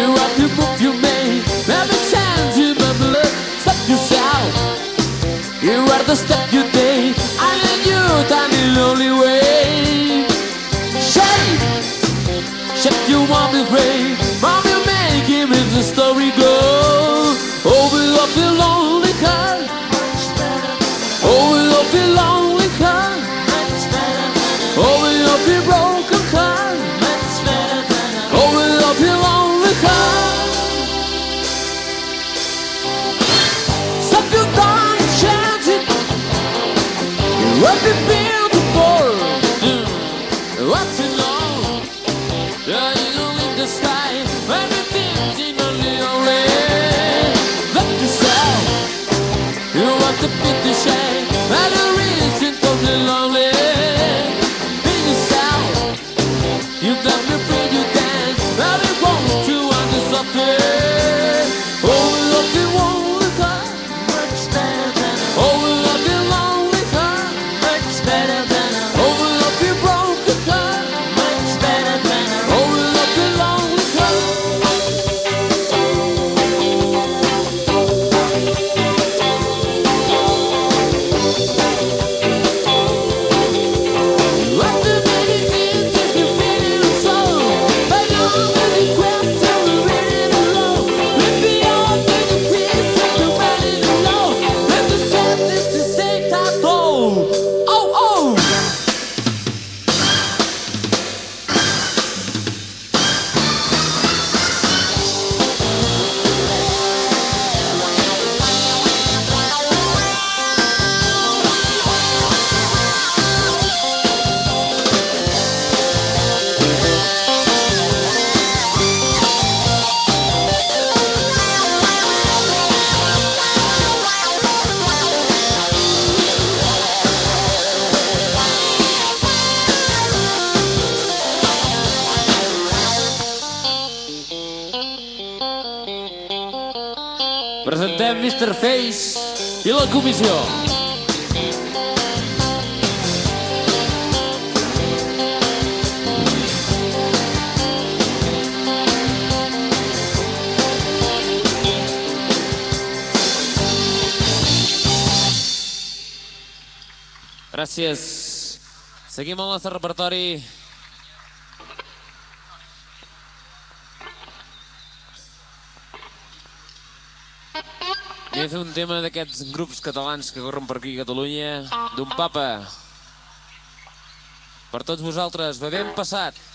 You have to move you made. Every chance you remember, stop yourself. You are the step you take. I need you, tiny lonely way. Shake, shake you won't be afraid. Mom, you make him in the story go. Open up your lonely car. Open up your lonely car. Open up your broken car. Open up your lonely car. Stop your down and chance it. What be beautiful. What's it long? Yeah, you don't leave the sky. Everything's in only way. Let yourself. You want to beat the shame. And the reason totally lonely. Be yourself. You got me free, you dance. Now they want to understand. Open up your lonely car. Much better than a. Open up your lonely car. Much better than a. Open up your broken car. Much better than a. Open up your lonely car. After many tears, if you feel it so, but you really quest to ready to low. Let me all take a piece of the ready to low. Let the sadness to say tato. Oh, oh. Presentem Mr. Face i la comissió. Gràcies. Seguim el nostre repertori. Anem a fer un tema d'aquests grups catalans que corren per aquí a Catalunya, d'un papa. Per tots vosaltres, bevem passat.